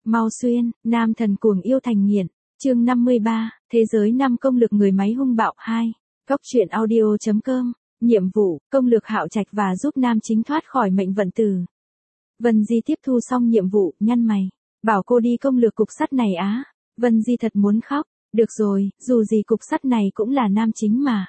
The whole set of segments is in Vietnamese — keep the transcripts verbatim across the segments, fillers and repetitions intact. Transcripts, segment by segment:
Mau xuyên, nam thần cuồng yêu thành nghiện. Chương năm mươi ba, thế giới năm công lực người máy hung bạo hai. Góc truyện audio chấm com. Nhiệm vụ, công lược Hạo Trạch và giúp nam chính thoát khỏi mệnh vận tử. Vân Di tiếp thu xong nhiệm vụ, nhăn mày. Bảo cô đi công lược cục sắt này á. Vân Di thật muốn khóc. Được rồi, dù gì cục sắt này cũng là nam chính mà.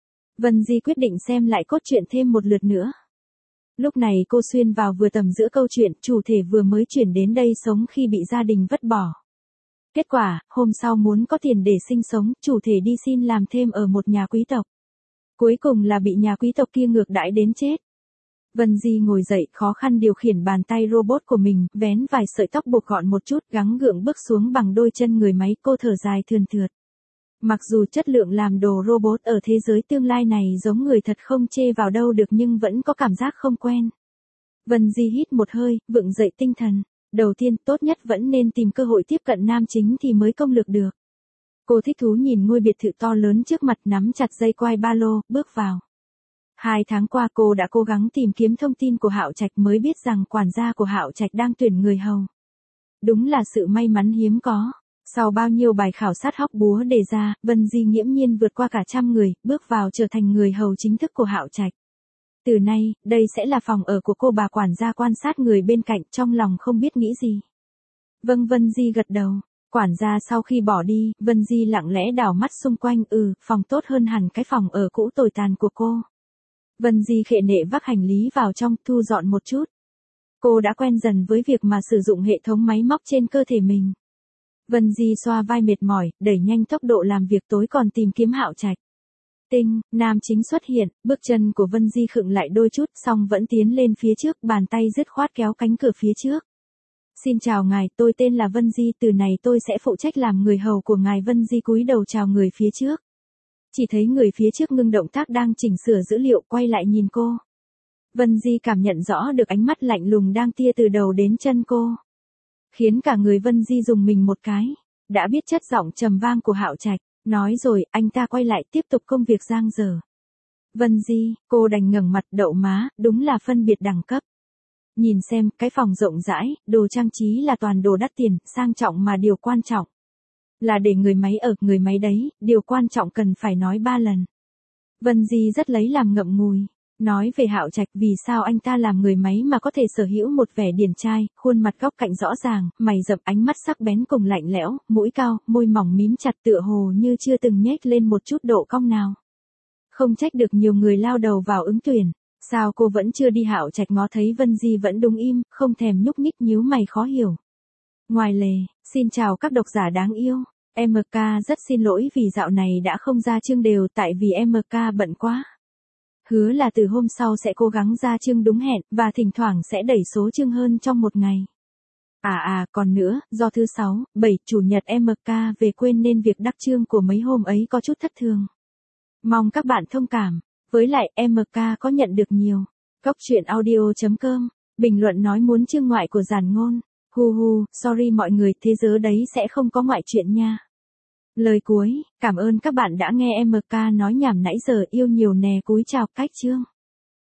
Vân Di quyết định xem lại cốt truyện thêm một lượt nữa. Lúc này cô xuyên vào vừa tầm giữa câu chuyện, chủ thể vừa mới chuyển đến đây sống khi bị gia đình vứt bỏ. Kết quả, hôm sau muốn có tiền để sinh sống, chủ thể đi xin làm thêm ở một nhà quý tộc. Cuối cùng là bị nhà quý tộc kia ngược đãi đến chết. Vân Di ngồi dậy, khó khăn điều khiển bàn tay robot của mình, vén vài sợi tóc buộc gọn một chút, gắng gượng bước xuống bằng đôi chân người máy, cô thở dài thườn thượt. Mặc dù chất lượng làm đồ robot ở thế giới tương lai này giống người thật không chê vào đâu được nhưng vẫn có cảm giác không quen. Vân Di hít một hơi, vựng dậy tinh thần. Đầu tiên, tốt nhất vẫn nên tìm cơ hội tiếp cận nam chính thì mới công lược được. Cô thích thú nhìn ngôi biệt thự to lớn trước mặt, nắm chặt dây quai ba lô, bước vào. Hai tháng qua cô đã cố gắng tìm kiếm thông tin của Hạo Trạch mới biết rằng quản gia của Hạo Trạch đang tuyển người hầu. Đúng là sự may mắn hiếm có. Sau bao nhiêu bài khảo sát hóc búa đề ra, Vân Di nghiễm nhiên vượt qua cả trăm người, bước vào trở thành người hầu chính thức của Hạo Trạch. Từ nay, đây sẽ là phòng ở của cô. Bà quản gia quan sát người bên cạnh, trong lòng không biết nghĩ gì. Vâng, Vân Di gật đầu. Quản gia sau khi bỏ đi, Vân Di lặng lẽ đảo mắt xung quanh, ừ, phòng tốt hơn hẳn cái phòng ở cũ tồi tàn của cô. Vân Di khệ nệ vác hành lý vào trong, thu dọn một chút. Cô đã quen dần với việc mà sử dụng hệ thống máy móc trên cơ thể mình. Vân Di xoa vai mệt mỏi, đẩy nhanh tốc độ làm việc, tối còn tìm kiếm Hạo Trạch. Tinh, nam chính xuất hiện, bước chân của Vân Di khựng lại đôi chút, song vẫn tiến lên phía trước, bàn tay dứt khoát kéo cánh cửa phía trước. Xin chào ngài, tôi tên là Vân Di, từ này tôi sẽ phụ trách làm người hầu của ngài. Vân Di cúi đầu chào người phía trước. Chỉ thấy người phía trước ngưng động tác đang chỉnh sửa dữ liệu, quay lại nhìn cô. Vân Di cảm nhận rõ được ánh mắt lạnh lùng đang tia từ đầu đến chân cô. Khiến cả người Vân Di rùng mình một cái. Đã biết chất giọng trầm vang của Hạo Trạch. Nói rồi, anh ta quay lại tiếp tục công việc giang dở. Vân Di, cô đành ngẩng mặt, đậu má, đúng là phân biệt đẳng cấp. Nhìn xem, cái phòng rộng rãi, đồ trang trí là toàn đồ đắt tiền, sang trọng mà điều quan trọng là để người máy ở, người máy đấy, điều quan trọng cần phải nói ba lần. Vân Di rất lấy làm ngậm ngùi. Nói về Hạo Trạch, vì sao anh ta làm người máy mà có thể sở hữu một vẻ điển trai, khuôn mặt góc cạnh rõ ràng, mày rậm, ánh mắt sắc bén cùng lạnh lẽo, mũi cao, môi mỏng mím chặt tựa hồ như chưa từng nhếch lên một chút độ cong nào. Không trách được nhiều người lao đầu vào ứng tuyển. Sao cô vẫn chưa đi? Hạo Trạch ngó thấy Vân Di vẫn đúng im, không thèm nhúc nhích, nhíu mày khó hiểu. Ngoài lề, xin chào các độc giả đáng yêu. em ca rất xin lỗi vì dạo này đã không ra chương đều, tại vì em ca bận quá. Hứa là từ hôm sau sẽ cố gắng ra chương đúng hẹn, và thỉnh thoảng sẽ đẩy số chương hơn trong một ngày. À à, còn nữa, do thứ sáu, bảy, chủ nhật em ca về quên nên việc đắp chương của mấy hôm ấy có chút thất thường. Mong các bạn thông cảm. Với lại, em ca có nhận được nhiều. Góc truyện audio chấm com. Bình luận nói muốn chương ngoại của Giản Ngôn. Hu hu, sorry mọi người, thế giới đấy sẽ không có ngoại truyện nha. Lời cuối, cảm ơn các bạn đã nghe em ca nói nhảm nãy giờ, yêu nhiều nè, cúi chào, cách chương.